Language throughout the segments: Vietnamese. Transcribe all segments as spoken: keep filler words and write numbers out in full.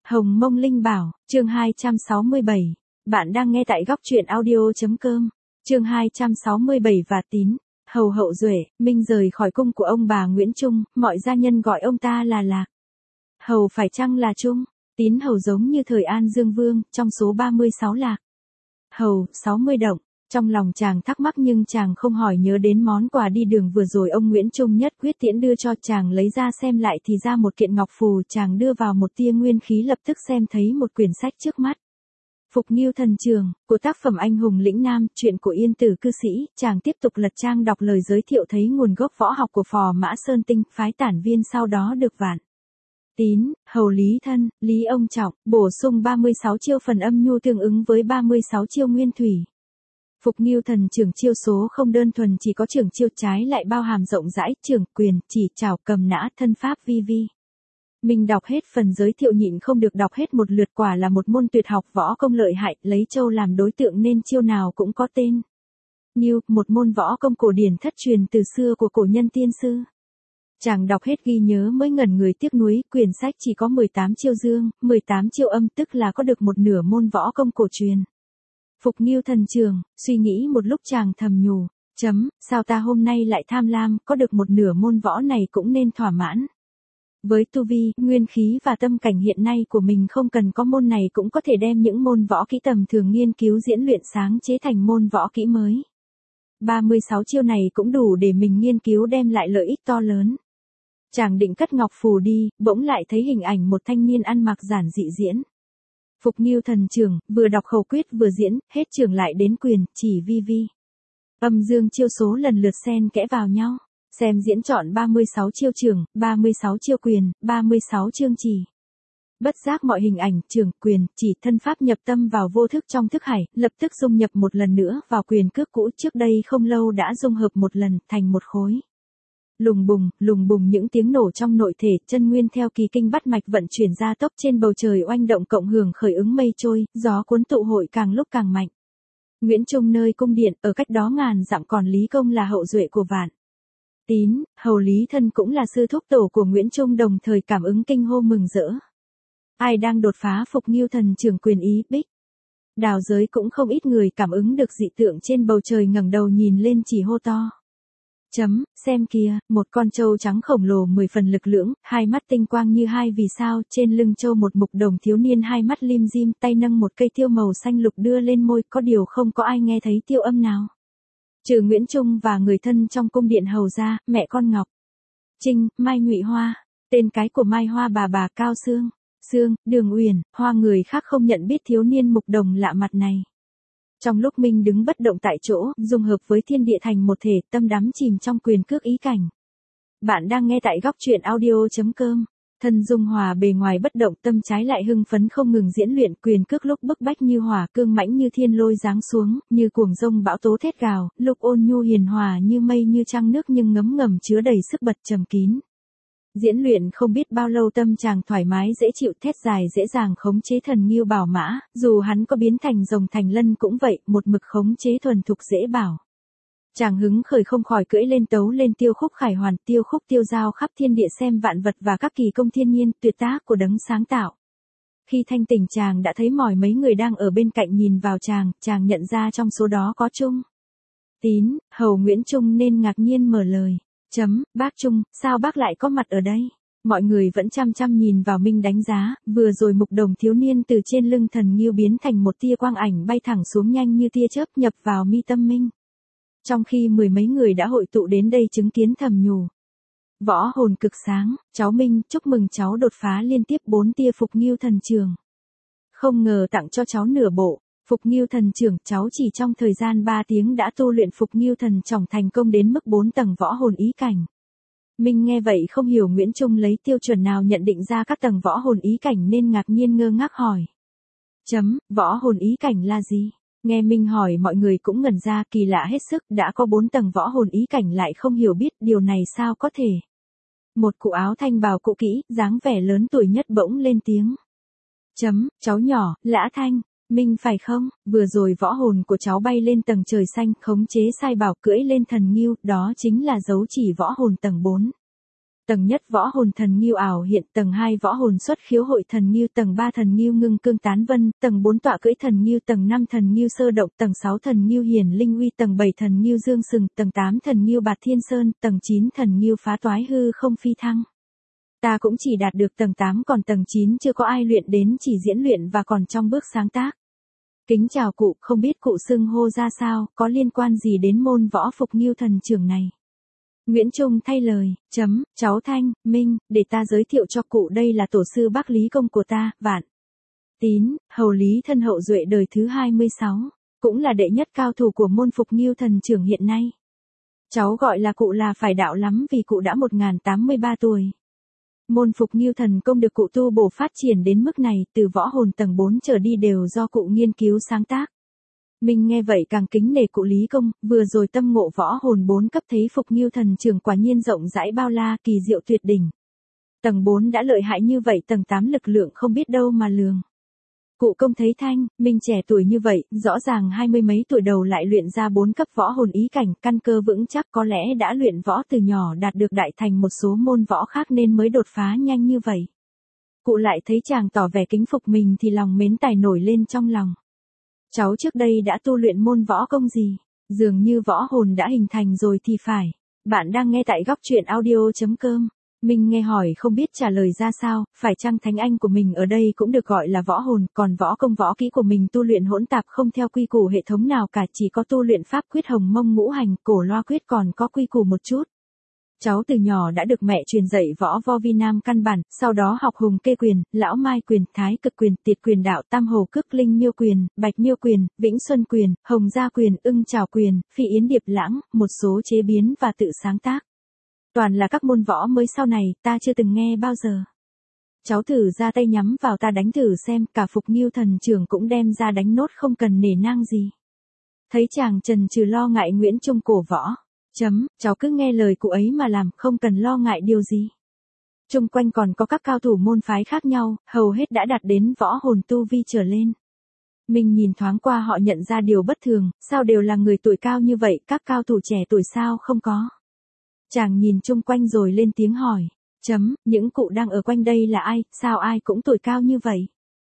Hồng Mông Linh Bảo, chương hai trăm sáu mươi bảy. Bạn đang nghe tại góc truyện audio.com. Chương hai trăm sáu mươi bảy và tín. Hầu hậu duệ, Minh rời khỏi cung của ông bà Nguyễn Trung, mọi gia nhân gọi ông ta là Lạc. Hầu phải chăng là Trung? Tín hầu giống như thời An Dương Vương, trong số ba mươi sáu Lạc. Hầu, sáu mươi động. Trong lòng chàng thắc mắc nhưng chàng không hỏi, nhớ đến món quà đi đường vừa rồi ông Nguyễn Trung nhất quyết tiễn đưa cho chàng, lấy ra xem lại thì ra một kiện ngọc phù, chàng đưa vào một tia nguyên khí lập tức xem thấy một quyển sách trước mắt. Phục Nghiêu Thần Trường, của tác phẩm anh hùng lĩnh nam, chuyện của Yên Tử cư sĩ, chàng tiếp tục lật trang đọc lời giới thiệu thấy nguồn gốc võ học của Phò Mã Sơn Tinh, phái tản viên sau đó được Vạn Tín, hầu Lý Thân, Lý Ông Trọng, bổ sung ba mươi sáu chiêu phần âm nhu tương ứng với ba mươi sáu chiêu nguyên thủy. Phục Nghiêu Thần Trường chiêu số không đơn thuần chỉ có trường chiêu, trái lại bao hàm rộng rãi, trường, quyền, chỉ, trảo, cầm nã, thân pháp vi vi. Mình đọc hết phần giới thiệu nhịn không được đọc hết một lượt, quả là một môn tuyệt học võ công lợi hại, lấy châu làm đối tượng nên chiêu nào cũng có tên. Nghiêu, một môn võ công cổ điển thất truyền từ xưa của cổ nhân tiên sư. Chàng đọc hết ghi nhớ mới ngẩn người tiếc nuối, quyển sách chỉ có mười tám chiêu dương, mười tám chiêu âm, tức là có được một nửa môn võ công cổ truyền. Phục Nghiêu Thần Trường, suy nghĩ một lúc chàng thầm nhủ, chấm, sao ta hôm nay lại tham lam, có được một nửa môn võ này cũng nên thỏa mãn. Với tu vi, nguyên khí và tâm cảnh hiện nay của mình không cần có môn này cũng có thể đem những môn võ kỹ tầm thường nghiên cứu diễn luyện sáng chế thành môn võ kỹ mới. ba mươi sáu chiêu này cũng đủ để mình nghiên cứu đem lại lợi ích to lớn. Chàng định cất ngọc phù đi, bỗng lại thấy hình ảnh một thanh niên ăn mặc giản dị diễn. Phục Nghiêu Thần Trường, vừa đọc khẩu quyết vừa diễn, hết trường lại đến quyền, chỉ vi vi. Âm dương chiêu số lần lượt xen kẽ vào nhau. Xem diễn chọn ba mươi sáu chiêu trường, ba mươi sáu chiêu quyền, ba mươi sáu chương chỉ. Bất giác mọi hình ảnh, trường, quyền, chỉ, thân pháp nhập tâm vào vô thức trong thức hải, lập tức dung nhập một lần nữa vào quyền cước cũ trước đây không lâu đã dung hợp một lần, thành một khối. Lùng bùng, lùng bùng những tiếng nổ trong nội thể, chân nguyên theo kỳ kinh bắt mạch vận chuyển ra tốc trên bầu trời oanh động cộng hưởng khởi ứng mây trôi, gió cuốn tụ hội càng lúc càng mạnh. Nguyễn Trung nơi cung điện, ở cách đó ngàn dặm còn Lý Công là hậu duệ của Vạn Tín, hầu Lý Thân cũng là sư thúc tổ của Nguyễn Trung đồng thời cảm ứng kinh hô mừng rỡ. Ai đang đột phá Phục Nghiêu Thần Trường quyền ý bích. Đào giới cũng không ít người cảm ứng được dị tượng trên bầu trời ngẩng đầu nhìn lên chỉ hô to. Chấm, xem kìa, một con trâu trắng khổng lồ mười phần lực lưỡng, hai mắt tinh quang như hai vì sao, trên lưng trâu một mục đồng thiếu niên hai mắt lim dim, tay nâng một cây tiêu màu xanh lục đưa lên môi, có điều không có ai nghe thấy tiêu âm nào. Trừ Nguyễn Trung và người thân trong cung điện hầu ra, mẹ con Ngọc Trinh, Mai Ngụy Hoa, tên cái của Mai Hoa bà bà Cao Sương, Sương, Đường Uyển, Hoa người khác không nhận biết thiếu niên mục đồng lạ mặt này. Trong lúc Minh đứng bất động tại chỗ, dung hợp với thiên địa thành một thể, tâm đắm chìm trong quyền cước ý cảnh. Bạn đang nghe tại góc truyện audio.com. Thân dung hòa bề ngoài bất động, tâm trái lại hưng phấn không ngừng diễn luyện, quyền cước lúc bức bách như hỏa, cương mãnh như thiên lôi giáng xuống, như cuồng rông bão tố thét gào, lúc ôn nhu hiền hòa như mây như trăng nước nhưng ngấm ngầm chứa đầy sức bật trầm kín. Diễn luyện không biết bao lâu tâm chàng thoải mái dễ chịu, thét dài dễ dàng khống chế thần Nghiêu Bảo Mã, dù hắn có biến thành rồng thành lân cũng vậy, một mực khống chế thuần thục dễ bảo. Chàng hứng khởi không khỏi cưỡi lên tấu lên tiêu khúc khải hoàn, tiêu khúc tiêu giao khắp thiên địa xem vạn vật và các kỳ công thiên nhiên, tuyệt tác của đấng sáng tạo. Khi thanh tỉnh chàng đã thấy mỏi mấy người đang ở bên cạnh nhìn vào chàng, chàng nhận ra trong số đó có Trung Tín, hầu Nguyễn Trung nên ngạc nhiên mở lời. Chấm, bác Trung, sao bác lại có mặt ở đây? Mọi người vẫn chăm chăm nhìn vào Minh đánh giá, vừa rồi mục đồng thiếu niên từ trên lưng thần Nghiêu biến thành một tia quang ảnh bay thẳng xuống nhanh như tia chớp nhập vào mi tâm Minh. Trong khi mười mấy người đã hội tụ đến đây chứng kiến thầm nhủ. Võ hồn cực sáng, cháu Minh, chúc mừng cháu đột phá liên tiếp bốn tia Phục Nghiêu Thần Trường. Không ngờ tặng cho cháu nửa bộ. Phục Nghiêu Thần Trường, cháu chỉ trong thời gian ba tiếng đã tu luyện Phục Nghiêu Thần Trọng thành công đến mức bốn tầng võ hồn ý cảnh. Minh nghe vậy không hiểu Nguyễn Trung lấy tiêu chuẩn nào nhận định ra các tầng võ hồn ý cảnh nên ngạc nhiên ngơ ngác hỏi. Chấm, võ hồn ý cảnh là gì? Nghe Minh hỏi mọi người cũng ngẩn ra, kỳ lạ hết sức, đã có bốn tầng võ hồn ý cảnh lại không hiểu biết điều này sao có thể. Một cụ áo thanh bào cũ kỹ, dáng vẻ lớn tuổi nhất bỗng lên tiếng. Chấm, cháu nhỏ, Lã Thanh. Minh phải không, vừa rồi võ hồn của cháu bay lên tầng trời xanh, khống chế sai bảo cưỡi lên thần Nghiêu, đó chính là dấu chỉ võ hồn tầng bốn. Tầng nhất võ hồn thần nghiêu ảo hiện, tầng hai võ hồn xuất khiếu hội thần nghiêu, tầng ba thần nghiêu ngưng cương tán vân, tầng bốn tọa cưỡi thần nghiêu, tầng năm thần nghiêu sơ động, tầng sáu thần nghiêu hiển linh uy, tầng bảy thần nghiêu dương sừng, tầng tám thần nghiêu bạt thiên sơn, tầng chín thần nghiêu phá toái hư không phi thăng. Ta cũng chỉ đạt được tầng tám, còn tầng chín chưa có ai luyện đến, chỉ diễn luyện và còn trong bước sáng tác. Kính chào cụ, không biết cụ xưng hô ra sao, có liên quan gì đến môn võ Phục Nghiêu Thần Chưởng này? Nguyễn Trung thay lời, chấm, cháu Thanh, Minh, để ta giới thiệu cho cụ, đây là tổ sư Bác Lý Công của ta, Vạn Tín, hầu Lý Thân Hậu Duệ đời thứ hai mươi sáu, cũng là đệ nhất cao thủ của môn Phục Nghiêu Thần Chưởng hiện nay. Cháu gọi là cụ là phải đạo lắm vì cụ đã một nghìn tám mươi ba tuổi. Môn Phục Nghiêu Thần Công được cụ tu bổ phát triển đến mức này, từ võ hồn tầng bốn trở đi đều do cụ nghiên cứu sáng tác. Mình nghe vậy càng kính nể cụ Lý Công, vừa rồi tâm ngộ võ hồn bốn cấp thấy Phục Nghiêu Thần Chưởng quả nhiên rộng rãi bao la, kỳ diệu tuyệt đỉnh. Tầng bốn đã lợi hại như vậy, tầng tám lực lượng không biết đâu mà lường. Cụ Công thấy Thanh, Minh trẻ tuổi như vậy, rõ ràng hai mươi mấy tuổi đầu lại luyện ra bốn cấp võ hồn ý cảnh, căn cơ vững chắc, có lẽ đã luyện võ từ nhỏ đạt được đại thành một số môn võ khác nên mới đột phá nhanh như vậy. Cụ lại thấy chàng tỏ vẻ kính phục mình thì lòng mến tài nổi lên trong lòng. Cháu trước đây đã tu luyện môn võ công gì? Dường như võ hồn đã hình thành rồi thì phải. Bạn đang nghe tại góc truyện audio.com. Mình nghe hỏi không biết trả lời ra sao, phải chăng thánh anh của mình ở đây cũng được gọi là võ hồn, còn võ công võ kỹ của mình tu luyện hỗn tạp không theo quy củ hệ thống nào cả, chỉ có tu luyện pháp quyết hồng mông ngũ hành, cổ loa quyết còn có quy củ một chút. Cháu từ nhỏ đã được mẹ truyền dạy võ vo vi nam căn bản, sau đó học hùng kê quyền, lão mai quyền, thái cực quyền, tiệt quyền đạo, tam hồ cước linh miêu quyền, bạch miêu quyền, vĩnh xuân quyền, hồng gia quyền, ưng trảo quyền, phi yến điệp lãng, một số chế biến và tự sáng tác. Toàn là các môn võ mới sau này, ta chưa từng nghe bao giờ. Cháu thử ra tay nhắm vào ta đánh thử xem, cả Phục Nghiêu Thần Chưởng cũng đem ra đánh nốt không cần nể nang gì. Thấy chàng chần chừ lo ngại, Nguyễn Trung cổ võ. Chấm, cháu cứ nghe lời cụ ấy mà làm, không cần lo ngại điều gì. Chung quanh còn có các cao thủ môn phái khác nhau, hầu hết đã đạt đến võ hồn tu vi trở lên. Mình nhìn thoáng qua họ nhận ra điều bất thường, sao đều là người tuổi cao như vậy, các cao thủ trẻ tuổi sao không có. Chàng nhìn chung quanh rồi lên tiếng hỏi. Chấm, những cụ đang ở quanh đây là ai, sao ai cũng tuổi cao như vậy?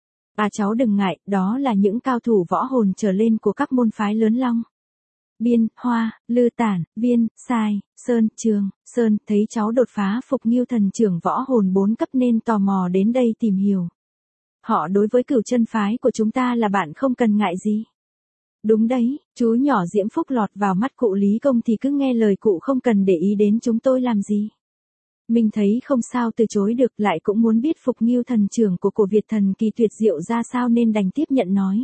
À cháu đừng ngại, đó là những cao thủ võ hồn trở lên của các môn phái lớn long. Biên, Hoa, Lư Tản, Viên, Sai, Sơn, Trường, Sơn, thấy cháu đột phá Phục Nghiêu Thần Chưởng võ hồn bốn cấp nên tò mò đến đây tìm hiểu. Họ đối với Cửu Chân phái của chúng ta là bạn không cần ngại gì. Đúng đấy, chú nhỏ Diễm Phúc lọt vào mắt cụ Lý Công thì cứ nghe lời cụ, không cần để ý đến chúng tôi làm gì. Mình thấy không sao từ chối được, lại cũng muốn biết Phục Nghiêu Thần Chưởng của cổ Việt thần kỳ tuyệt diệu ra sao nên đành tiếp nhận nói.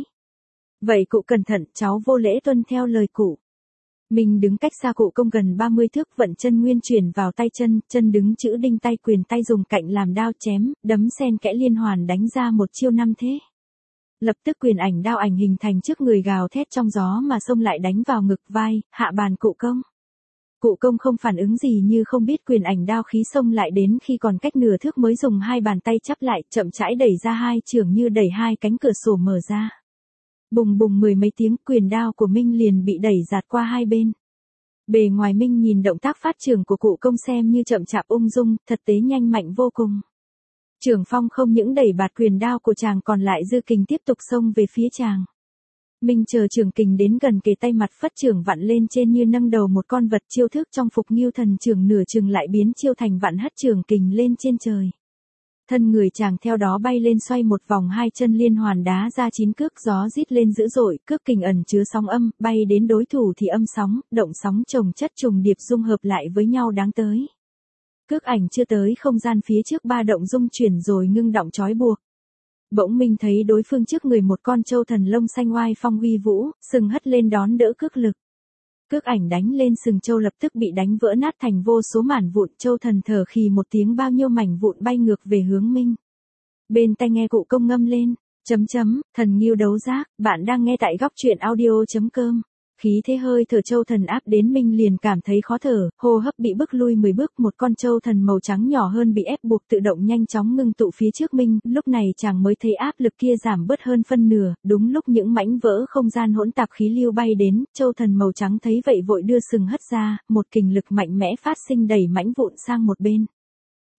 Vậy cụ cẩn thận, cháu vô lễ tuân theo lời cụ. Mình đứng cách xa cụ Công gần ba mươi thước, vận chân nguyên chuyển vào tay chân, chân đứng chữ đinh, tay quyền, tay dùng cạnh làm đao chém, đấm xen kẽ liên hoàn đánh ra một chiêu năm thế. Lập tức quyền ảnh đao ảnh hình thành trước người, gào thét trong gió mà xông lại đánh vào ngực, vai, hạ bàn cụ Công. Cụ Công không phản ứng gì, như không biết quyền ảnh đao khí xông lại đến khi còn cách nửa thước mới dùng hai bàn tay chắp lại, chậm rãi đẩy ra hai chưởng như đẩy hai cánh cửa sổ mở ra. Bùng bùng mười mấy tiếng, quyền đao của Minh liền bị đẩy giạt qua hai bên. Bề ngoài Minh nhìn động tác phát chưởng của cụ Công xem như chậm chạp ung dung, thật tế nhanh mạnh vô cùng. Chưởng phong không những đẩy bạt quyền đao của chàng, còn lại dư kình tiếp tục xông về phía chàng. Minh chờ chưởng kình đến gần kề tay, mặt phất chưởng vặn lên trên như nâng đầu một con vật, chiêu thức trong Phục Nghiêu Thần Chưởng nửa chừng lại biến chiêu thành vặn hất chưởng kình lên trên trời. Thân người chàng theo đó bay lên xoay một vòng, hai chân liên hoàn đá ra chín cước, gió rít lên dữ dội, cước kình ẩn chứa sóng âm, bay đến đối thủ thì âm sóng, động sóng chồng chất trùng điệp dung hợp lại với nhau đáng tới. Cước ảnh chưa tới không gian phía trước ba động dung chuyển rồi ngưng động trói buộc. Bỗng Minh thấy đối phương trước người một con trâu thần lông xanh oai phong uy vũ, sừng hất lên đón đỡ cước lực. Cước ảnh đánh lên sừng trâu lập tức bị đánh vỡ nát thành vô số mảnh vụn, trâu thần thở khì một tiếng, bao nhiêu mảnh vụn bay ngược về hướng Minh. Bên tai nghe cụ Công ngâm lên, chấm chấm, thần nghiêu đấu giác, bạn đang nghe tại góc truyện audio.com. Khí thế hơi thở trâu thần áp đến, Minh liền cảm thấy khó thở, hô hấp bị bức lui mười bước, một con trâu thần màu trắng nhỏ hơn bị ép buộc tự động nhanh chóng ngưng tụ phía trước Minh, lúc này chàng mới thấy áp lực kia giảm bớt hơn phân nửa, đúng lúc những mảnh vỡ không gian hỗn tạp khí lưu bay đến, trâu thần màu trắng thấy vậy vội đưa sừng hất ra, một kình lực mạnh mẽ phát sinh đẩy mảnh vụn sang một bên.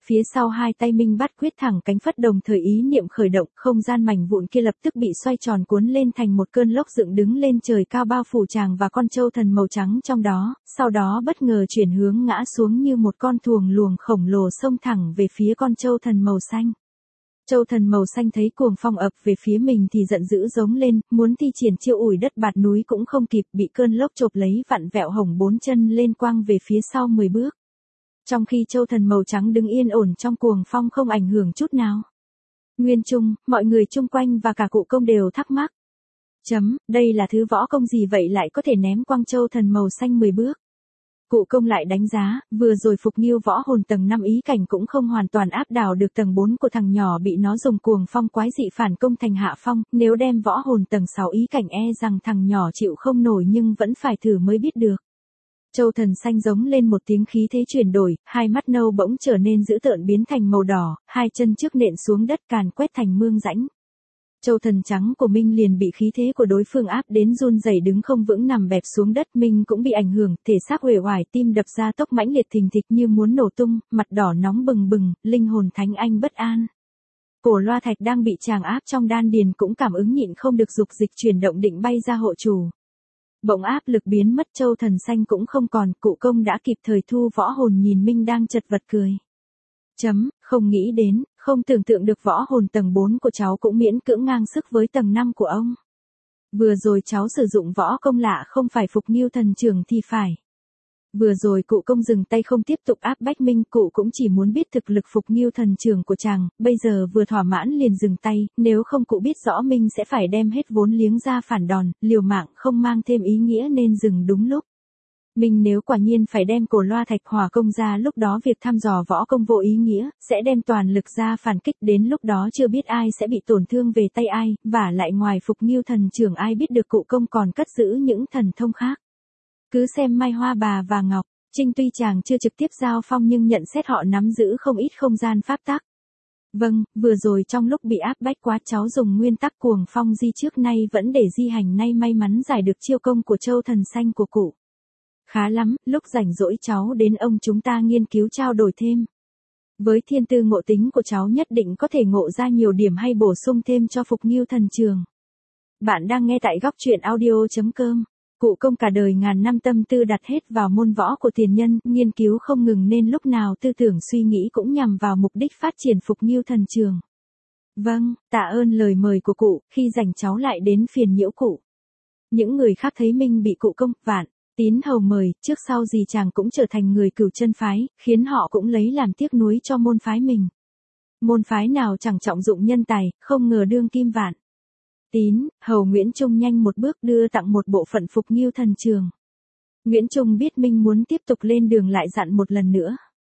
Phía sau hai tay Minh bắt quyết thẳng cánh phất đồng thời ý niệm khởi động, không gian mảnh vụn kia lập tức bị xoay tròn cuốn lên thành một cơn lốc dựng đứng lên trời cao bao phủ chàng và con châu thần màu trắng trong đó, sau đó bất ngờ chuyển hướng ngã xuống như một con thuồng luồng khổng lồ xông thẳng về phía con châu thần màu xanh. Châu thần màu xanh thấy cuồng phong ập về phía mình thì giận dữ giống lên, muốn thi triển chiêu ủi đất bạt núi cũng không kịp, bị cơn lốc chộp lấy vặn vẹo hổng bốn chân lên quăng về phía sau mười bước. Trong khi châu thần màu trắng đứng yên ổn trong cuồng phong không ảnh hưởng chút nào. Nguyên Trung, mọi người chung quanh và cả cụ công đều thắc mắc. Chấm, đây là thứ võ công gì vậy lại có thể ném quăng châu thần màu xanh mười bước. Cụ công lại đánh giá, vừa rồi Phục Nghiêu võ hồn tầng năm ý cảnh cũng không hoàn toàn áp đảo được tầng bốn của thằng nhỏ bị nó dùng cuồng phong quái dị phản công thành hạ phong, nếu đem võ hồn tầng sáu ý cảnh e rằng thằng nhỏ chịu không nổi nhưng vẫn phải thử mới biết được. Châu thần xanh giống lên một tiếng khí thế chuyển đổi, hai mắt nâu bỗng trở nên dữ tợn biến thành màu đỏ, hai chân trước nện xuống đất càn quét thành mương rãnh. Châu thần trắng của Minh liền bị khí thế của đối phương áp đến run rẩy đứng không vững nằm bẹp xuống đất. Minh cũng bị ảnh hưởng, thể xác uể oải, tim đập ra tốc mãnh liệt thình thịch như muốn nổ tung, mặt đỏ nóng bừng bừng, linh hồn thánh anh bất an. Cổ loa thạch đang bị chàng áp trong đan điền cũng cảm ứng nhịn không được dục dịch chuyển động định bay ra hộ chủ. Bỗng áp lực biến mất, châu thần xanh cũng không còn, cụ công đã kịp thời thu võ hồn nhìn Minh đang chật vật cười. Chấm, không nghĩ đến, không tưởng tượng được võ hồn tầng bốn của cháu cũng miễn cưỡng ngang sức với tầng năm của ông. Vừa rồi cháu sử dụng võ công lạ không phải Phục Nghiêu thần trưởng thì phải. Vừa rồi cụ công dừng tay không tiếp tục áp bách Minh, cụ cũng chỉ muốn biết thực lực Phục Nghiêu thần trưởng của chàng, bây giờ vừa thỏa mãn liền dừng tay, nếu không cụ biết rõ Minh sẽ phải đem hết vốn liếng ra phản đòn, liều mạng không mang thêm ý nghĩa nên dừng đúng lúc. Minh nếu quả nhiên phải đem cổ loa thạch hỏa công ra lúc đó việc thăm dò võ công vô ý nghĩa, sẽ đem toàn lực ra phản kích đến lúc đó chưa biết ai sẽ bị tổn thương về tay ai, và lại ngoài Phục Nghiêu thần trưởng ai biết được cụ công còn cất giữ những thần thông khác. Cứ xem Mai Hoa Bà và Ngọc Trinh tuy chàng chưa trực tiếp giao phong nhưng nhận xét họ nắm giữ không ít không gian pháp tắc. Vâng, vừa rồi trong lúc bị áp bách quá cháu dùng nguyên tắc cuồng phong di trước nay vẫn để di hành nay may mắn giải được chiêu công của châu thần xanh của cụ. Khá lắm, lúc rảnh rỗi cháu đến ông chúng ta nghiên cứu trao đổi thêm. Với thiên tư ngộ tính của cháu nhất định có thể ngộ ra nhiều điểm hay bổ sung thêm cho Phục Nghiêu thần trường. Bạn đang nghe tại góc truyện audio chấm com. Cụ công cả đời ngàn năm tâm tư đặt hết vào môn võ của tiền nhân, nghiên cứu không ngừng nên lúc nào tư tưởng suy nghĩ cũng nhằm vào mục đích phát triển Phục Nghiêu thần trường. Vâng, tạ ơn lời mời của cụ, khi rảnh cháu lại đến phiền nhiễu cụ. Những người khác thấy Minh bị cụ công, Vạn, Tín hầu mời, trước sau gì chàng cũng trở thành người Cửu Chân phái, khiến họ cũng lấy làm tiếc nuối cho môn phái mình. Môn phái nào chẳng trọng dụng nhân tài, không ngờ đương kim Vạn. Tín, hầu Nguyễn Trung nhanh một bước đưa tặng một bộ phận Phục Nghiêu thần trường. Nguyễn Trung biết Minh muốn tiếp tục lên đường lại dặn một lần nữa.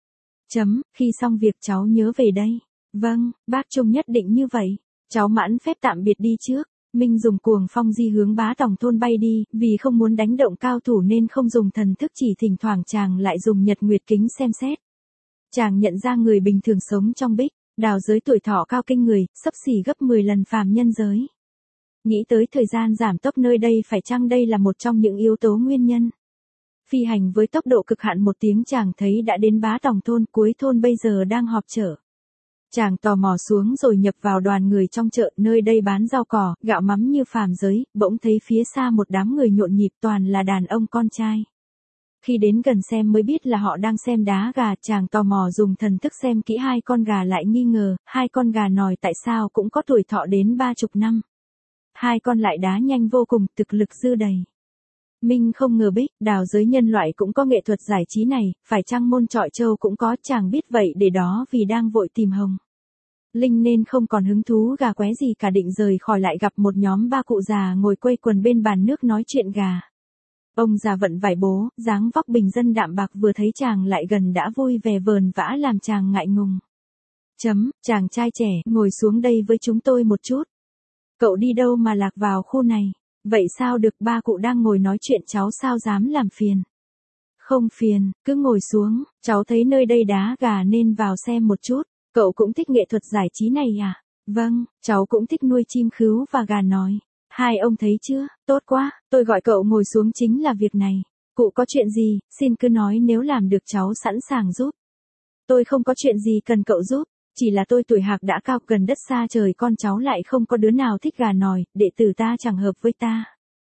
Chấm, khi xong việc cháu nhớ về đây. Vâng, bác Trung nhất định như vậy. Cháu mãn phép tạm biệt đi trước. Minh dùng cuồng phong di hướng Bá Tòng thôn bay đi, vì không muốn đánh động cao thủ nên không dùng thần thức, chỉ thỉnh thoảng chàng lại dùng nhật nguyệt kính xem xét. Chàng nhận ra người bình thường sống trong bích, đào giới tuổi thọ cao kinh người, xấp xỉ gấp mười lần phàm nhân giới. Nghĩ tới thời gian giảm tốc nơi đây phải chăng đây là một trong những yếu tố nguyên nhân. Phi hành với tốc độ cực hạn một tiếng chàng thấy đã đến Bá Tòng thôn, cuối thôn bây giờ đang họp chợ. Chàng tò mò xuống rồi nhập vào đoàn người trong chợ, nơi đây bán rau cỏ, gạo mắm như phàm giới, bỗng thấy phía xa một đám người nhộn nhịp toàn là đàn ông con trai. Khi đến gần xem mới biết là họ đang xem đá gà, chàng tò mò dùng thần thức xem kỹ hai con gà lại nghi ngờ, hai con gà nòi tại sao cũng có tuổi thọ đến ba chục năm. Hai con lại đá nhanh vô cùng, thực lực dư đầy. Minh không ngờ bích, đào giới nhân loại cũng có nghệ thuật giải trí này, phải chăng môn trọi châu cũng có, chàng biết vậy để đó vì đang vội tìm Hồng Linh nên không còn hứng thú gà qué gì cả, định rời khỏi lại gặp một nhóm ba cụ già ngồi quây quần bên bàn nước nói chuyện gà. Ông già vận vải bố, dáng vóc bình dân đạm bạc vừa thấy chàng lại gần đã vui vẻ vờn vã làm chàng ngại ngùng. Chấm, chàng trai trẻ, ngồi xuống đây với chúng tôi một chút. Cậu đi đâu mà lạc vào khu này? Vậy sao được, ba cụ đang ngồi nói chuyện cháu sao dám làm phiền. Không phiền, cứ ngồi xuống, cháu thấy nơi đây đá gà nên vào xem một chút. Cậu cũng thích nghệ thuật giải trí này à? Vâng, cháu cũng thích nuôi chim khứu và gà nói. Hai ông thấy chưa, tốt quá, tôi gọi cậu ngồi xuống chính là việc này. Cụ có chuyện gì, xin cứ nói, nếu làm được cháu sẵn sàng giúp. Tôi không có chuyện gì cần cậu giúp, chỉ là tôi tuổi hạc đã cao gần đất xa trời, con cháu lại không có đứa nào thích gà nòi, đệ tử ta chẳng hợp với ta.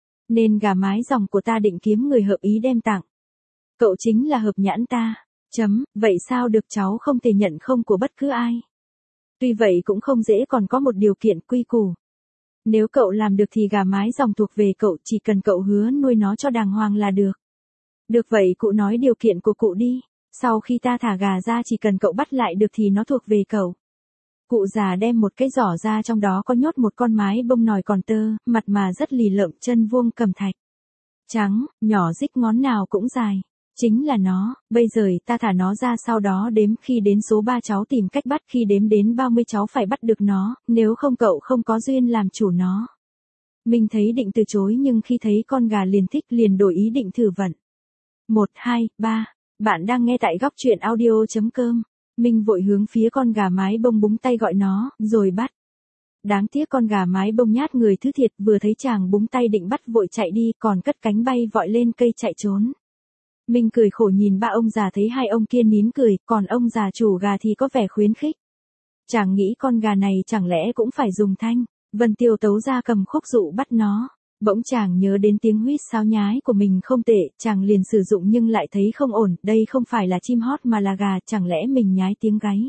Nên gà mái dòng của ta định kiếm người hợp ý đem tặng. Cậu chính là hợp nhãn ta. Chấm, vậy sao được, cháu không thể nhận không của bất cứ ai. Tuy vậy cũng không dễ, còn có một điều kiện quy củ. Nếu cậu làm được thì gà mái dòng thuộc về cậu, chỉ cần cậu hứa nuôi nó cho đàng hoàng là được. Được vậy cụ nói điều kiện của cụ đi. Sau khi ta thả gà ra chỉ cần cậu bắt lại được thì nó thuộc về cậu. Cụ già đem một cái giỏ ra, trong đó có nhốt một con mái bông nòi còn tơ, mặt mà rất lì lợm, chân vuông cẩm thạch. Trắng, nhỏ rích, ngón nào cũng dài. Chính là nó, bây giờ ta thả nó ra, sau đó đếm, khi đến số ba cháu tìm cách bắt, khi đếm đến ba mươi cháu phải bắt được nó, nếu không cậu không có duyên làm chủ nó. Mình thấy định từ chối, nhưng khi thấy con gà liền thích, liền đổi ý định thử vận. một, hai, ba. Bạn đang nghe tại góc truyện audio chấm com. Mình vội hướng phía con gà mái bông búng tay gọi nó, rồi bắt. Đáng tiếc con gà mái bông nhát người thứ thiệt, vừa thấy chàng búng tay định bắt vội chạy đi, còn cất cánh bay vọi lên cây chạy trốn. Mình cười khổ nhìn ba ông già, thấy hai ông kia nín cười, còn ông già chủ gà thì có vẻ khuyến khích. Chàng nghĩ con gà này chẳng lẽ cũng phải dùng thanh, Vân Tiêu tấu ra cầm khúc dụ bắt nó. Bỗng chàng nhớ đến tiếng huýt sáo nhái của mình không tệ, chàng liền sử dụng nhưng lại thấy không ổn, đây không phải là chim hót mà là gà, chẳng lẽ mình nhái tiếng gáy.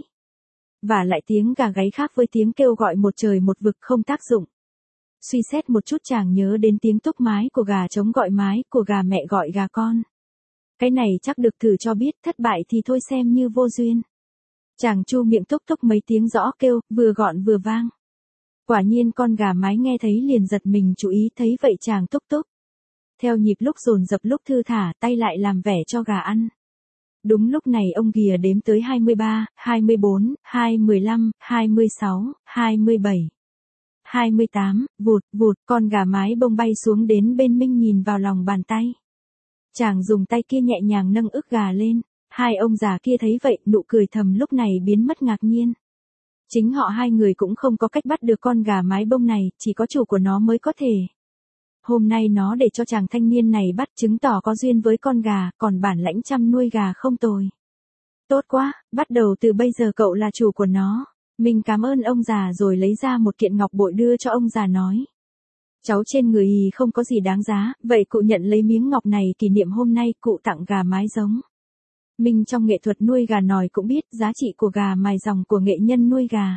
Và lại tiếng gà gáy khác với tiếng kêu gọi một trời một vực, không tác dụng. Suy xét một chút chàng nhớ đến tiếng túc mái của gà trống gọi mái, của gà mẹ gọi gà con. Cái này chắc được thử cho biết, thất bại thì thôi xem như vô duyên. Chàng chu miệng túc túc mấy tiếng rõ kêu, vừa gọn vừa vang. Quả nhiên con gà mái nghe thấy liền giật mình chú ý, thấy vậy chàng túc túc. Theo nhịp lúc dồn dập lúc thư thả, tay lại làm vẻ cho gà ăn. Đúng lúc này ông ghìa đếm tới hai mươi ba, hai mươi bốn, hai mươi lăm, hai mươi sáu, hai mươi bảy, hai mươi tám, vụt, vụt, con gà mái bông bay xuống đến bên Minh, nhìn vào lòng bàn tay. Chàng dùng tay kia nhẹ nhàng nâng ức gà lên, hai ông già kia thấy vậy, nụ cười thầm lúc này biến mất ngạc nhiên. Chính họ hai người cũng không có cách bắt được con gà mái bông này, chỉ có chủ của nó mới có thể. Hôm nay nó để cho chàng thanh niên này bắt, chứng tỏ có duyên với con gà, còn bản lãnh chăm nuôi gà không tồi. Tốt quá, bắt đầu từ bây giờ cậu là chủ của nó. Mình cảm ơn ông già rồi lấy ra một kiện ngọc bội đưa cho ông già nói. Cháu trên người ý không có gì đáng giá, vậy cụ nhận lấy miếng ngọc này kỷ niệm hôm nay cụ tặng gà mái giống. Mình trong nghệ thuật nuôi gà nòi cũng biết giá trị của gà mài dòng của nghệ nhân nuôi gà.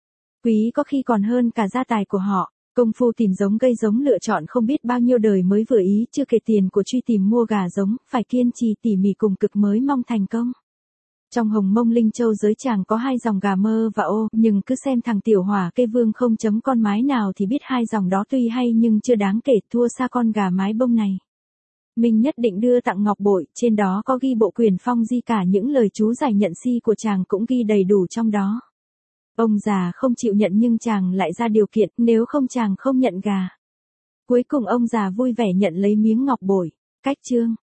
Quý có khi còn hơn cả gia tài của họ. Công phu tìm giống, gây giống, lựa chọn không biết bao nhiêu đời mới vừa ý, chưa kể tiền của truy tìm mua gà giống, phải kiên trì tỉ mỉ cùng cực mới mong thành công. Trong Hồng Mông Linh Châu giới chàng có hai dòng gà mơ và ô, nhưng cứ xem thằng tiểu hỏa cây vương không chấm con mái nào thì biết hai dòng đó tuy hay nhưng chưa đáng kể, thua xa con gà mái bông này. Mình nhất định đưa tặng ngọc bội, trên đó có ghi bộ quyền phong di, cả những lời chú giải nhận si của chàng cũng ghi đầy đủ trong đó. Ông già không chịu nhận nhưng chàng lại ra điều kiện, nếu không chàng không nhận gà. Cuối cùng ông già vui vẻ nhận lấy miếng ngọc bội. Cách chương